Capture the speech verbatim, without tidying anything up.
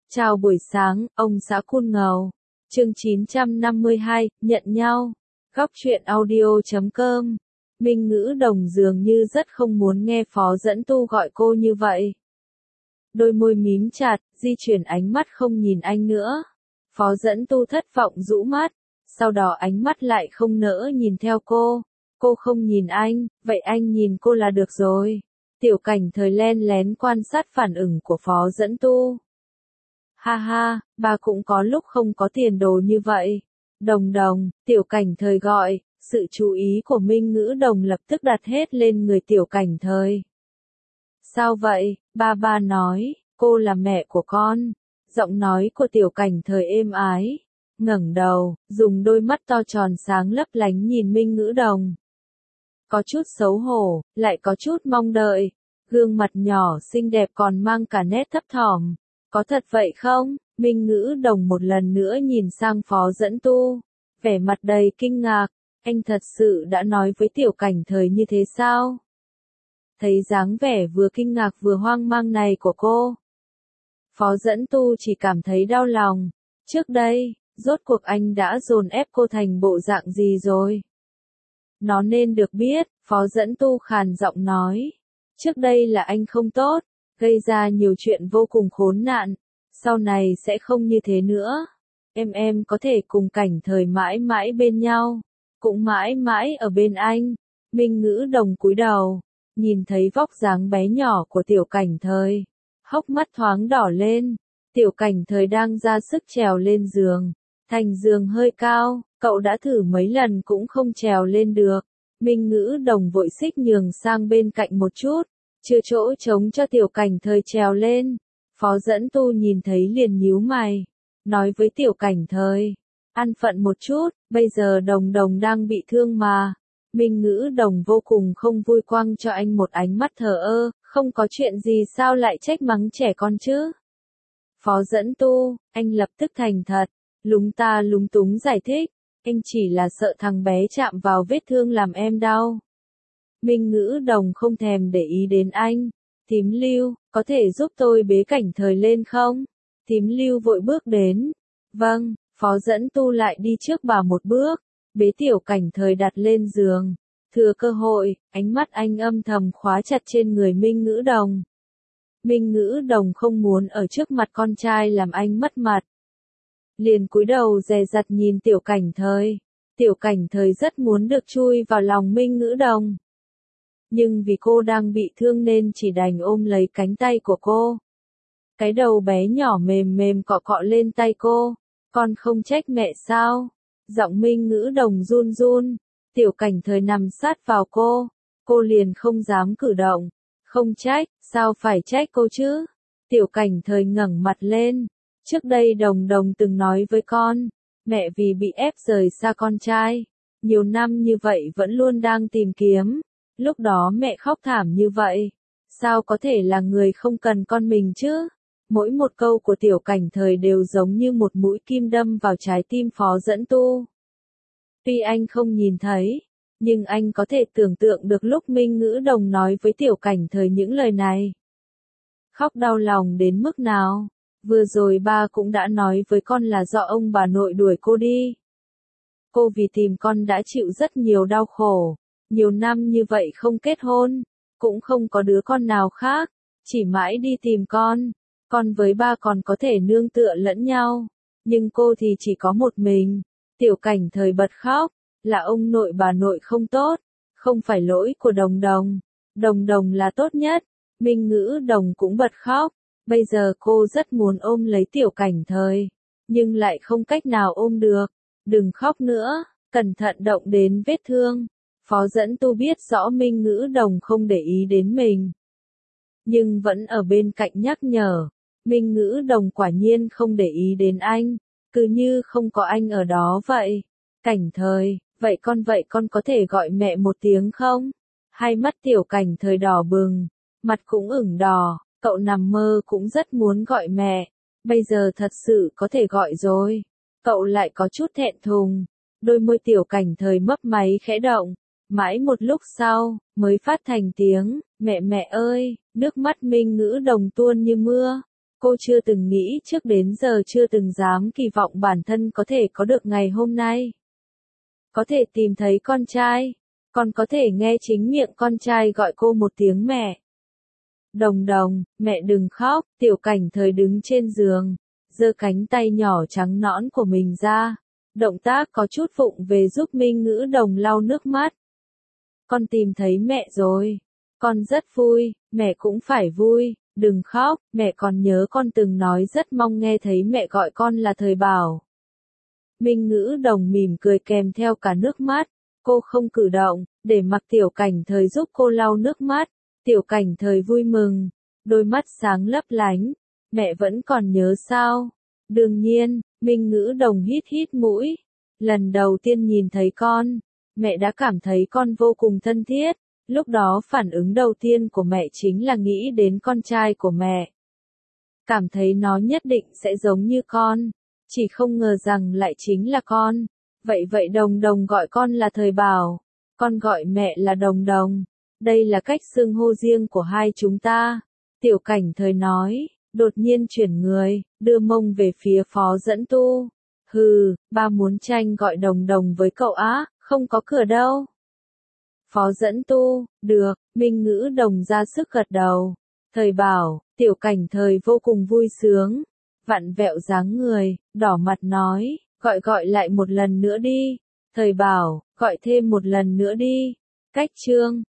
Chào buổi sáng, ông xã Cool Ngầu. Chương chín trăm năm mươi hai, nhận nhau. Góc truyện audio chấm com. Minh Ngữ Đồng dường như rất không muốn nghe Phó Dẫn Tu gọi cô như vậy. Đôi môi mím chặt, di chuyển ánh mắt không nhìn anh nữa. Phó Dẫn Tu thất vọng rũ mắt, sau đó ánh mắt lại không nỡ nhìn theo cô. Cô không nhìn anh, vậy anh nhìn cô là được rồi. Tiểu Cảnh Thời len lén quan sát phản ứng của Phó Dẫn Tu. Ha ha, bà cũng có lúc không có tiền đồ như vậy. Đồng Đồng, Tiểu Cảnh Thời gọi, sự chú ý của Minh Ngữ Đồng lập tức đặt hết lên người Tiểu Cảnh Thời. Sao vậy, ba ba nói, cô là mẹ của con. Giọng nói của Tiểu Cảnh Thời êm ái, ngẩng đầu, dùng đôi mắt to tròn sáng lấp lánh nhìn Minh Ngữ Đồng. Có chút xấu hổ, lại có chút mong đợi, gương mặt nhỏ xinh đẹp còn mang cả nét thấp thỏm. Có thật vậy không? Minh Ngữ Đồng một lần nữa nhìn sang Phó Dẫn Tu, vẻ mặt đầy kinh ngạc, anh thật sự đã nói với Tiểu Cảnh Thời như thế sao? Thấy dáng vẻ vừa kinh ngạc vừa hoang mang này của cô, Phó Dẫn Tu chỉ cảm thấy đau lòng. Trước đây, rốt cuộc anh đã dồn ép cô thành bộ dạng gì rồi? Nó nên được biết, Phó Dẫn Tu khàn giọng nói. Trước đây là anh không tốt, gây ra nhiều chuyện vô cùng khốn nạn, sau này sẽ không như thế nữa. Em em có thể cùng Cảnh Thời mãi mãi bên nhau, cũng mãi mãi ở bên anh. Minh Ngữ Đồng cúi đầu, nhìn thấy vóc dáng bé nhỏ của Tiểu Cảnh Thời, hốc mắt thoáng đỏ lên. Tiểu Cảnh Thời đang ra sức trèo lên giường, thành giường hơi cao, cậu đã thử mấy lần cũng không trèo lên được. Minh Ngữ Đồng vội xích nhường sang bên cạnh một chút, chưa chỗ trống cho Tiểu Cảnh Thời trèo lên. Phó Dẫn Tu nhìn thấy liền nhíu mày, nói với Tiểu Cảnh Thời, an phận một chút, bây giờ Đồng Đồng đang bị thương mà. Minh Ngữ Đồng vô cùng không vui, quăng cho anh một ánh mắt thờ ơ, không có chuyện gì sao lại trách mắng trẻ con chứ. Phó Dẫn Tu, anh lập tức thành thật, lúng ta lúng túng giải thích, anh chỉ là sợ thằng bé chạm vào vết thương làm em đau. Minh Ngữ Đồng không thèm để ý đến anh. Thím Lưu, có thể giúp tôi bế Cảnh Thời lên không? Thím Lưu vội bước đến. Vâng, Phó Dẫn Tu lại đi trước bà một bước, bế Tiểu Cảnh Thời đặt lên giường. Thừa cơ hội, ánh mắt anh âm thầm khóa chặt trên người Minh Ngữ Đồng. Minh Ngữ Đồng không muốn ở trước mặt con trai làm anh mất mặt, liền cúi đầu dè dặt nhìn Tiểu Cảnh Thời. Tiểu Cảnh Thời rất muốn được chui vào lòng Minh Ngữ Đồng, nhưng vì cô đang bị thương nên chỉ đành ôm lấy cánh tay của cô. Cái đầu bé nhỏ mềm mềm cọ cọ lên tay cô. Con không trách mẹ sao? Giọng Minh Ngữ Đồng run run. Tiểu Cảnh Thời nằm sát vào cô, cô liền không dám cử động. Không trách, sao phải trách cô chứ? Tiểu Cảnh Thời ngẩng mặt lên. Trước đây Đồng Đồng từng nói với con, mẹ vì bị ép rời xa con trai, nhiều năm như vậy vẫn luôn đang tìm kiếm. Lúc đó mẹ khóc thảm như vậy, sao có thể là người không cần con mình chứ? Mỗi một câu của Tiểu Cảnh Thời đều giống như một mũi kim đâm vào trái tim Phó Dẫn Tu. Tuy anh không nhìn thấy, nhưng anh có thể tưởng tượng được lúc Minh Ngữ Đồng nói với Tiểu Cảnh Thời những lời này, khóc đau lòng đến mức nào. Vừa rồi ba cũng đã nói với con là do ông bà nội đuổi cô đi. Cô vì tìm con đã chịu rất nhiều đau khổ. Nhiều năm như vậy không kết hôn, cũng không có đứa con nào khác, chỉ mãi đi tìm con. Con với ba còn có thể nương tựa lẫn nhau, nhưng cô thì chỉ có một mình. Tiểu Cảnh Thời bật khóc, là ông nội bà nội không tốt, không phải lỗi của Đồng Đồng. Đồng Đồng là tốt nhất. Minh Ngữ Đồng cũng bật khóc, bây giờ cô rất muốn ôm lấy Tiểu Cảnh Thời, nhưng lại không cách nào ôm được. Đừng khóc nữa, cẩn thận động đến vết thương. Phó Dẫn Tu biết rõ Minh Ngữ Đồng không để ý đến mình, nhưng vẫn ở bên cạnh nhắc nhở. Minh Ngữ Đồng quả nhiên không để ý đến anh, cứ như không có anh ở đó vậy. Cảnh Thời, vậy con vậy con có thể gọi mẹ một tiếng không? Hai mắt Tiểu Cảnh Thời đỏ bừng, mặt cũng ửng đỏ, cậu nằm mơ cũng rất muốn gọi mẹ, bây giờ thật sự có thể gọi rồi. Cậu lại có chút thẹn thùng, đôi môi Tiểu Cảnh Thời mấp máy khẽ động. Mãi một lúc sau, mới phát thành tiếng, mẹ mẹ ơi. Nước mắt Minh Ngữ Đồng tuôn như mưa. Cô chưa từng nghĩ trước đến giờ chưa từng dám kỳ vọng bản thân có thể có được ngày hôm nay. Có thể tìm thấy con trai, còn có thể nghe chính miệng con trai gọi cô một tiếng mẹ. Đồng Đồng, mẹ đừng khóc, Tiểu Cảnh Thời đứng trên giường, giơ cánh tay nhỏ trắng nõn của mình ra, động tác có chút vụng về giúp Minh Ngữ Đồng lau nước mắt. Con tìm thấy mẹ rồi, con rất vui, mẹ cũng phải vui, đừng khóc, mẹ còn nhớ con từng nói rất mong nghe thấy mẹ gọi con là Thời Bảo. Minh Ngữ Đồng mỉm cười kèm theo cả nước mắt, cô không cử động, để mặc Tiểu Cảnh Thời giúp cô lau nước mắt. Tiểu Cảnh Thời vui mừng, đôi mắt sáng lấp lánh, mẹ vẫn còn nhớ sao? Đương nhiên, Minh Ngữ Đồng hít hít mũi, lần đầu tiên nhìn thấy con, mẹ đã cảm thấy con vô cùng thân thiết, lúc đó phản ứng đầu tiên của mẹ chính là nghĩ đến con trai của mẹ. Cảm thấy nó nhất định sẽ giống như con, chỉ không ngờ rằng lại chính là con. Vậy vậy Đồng Đồng gọi con là Thời Bảo, con gọi mẹ là Đồng Đồng. Đây là cách xưng hô riêng của hai chúng ta. Tiểu Cảnh Thời nói, đột nhiên chuyển người, đưa mông về phía Phó Dẫn Tu. Hừ, ba muốn tranh gọi Đồng Đồng với cậu á, không có cửa đâu. Phó Dẫn Tu, được, Minh Ngữ Đồng ra sức gật đầu. Thời Bảo, Tiểu Cảnh Thời vô cùng vui sướng, vặn vẹo dáng người, đỏ mặt nói, gọi gọi lại một lần nữa đi. Thời Bảo, gọi thêm một lần nữa đi. Cách chương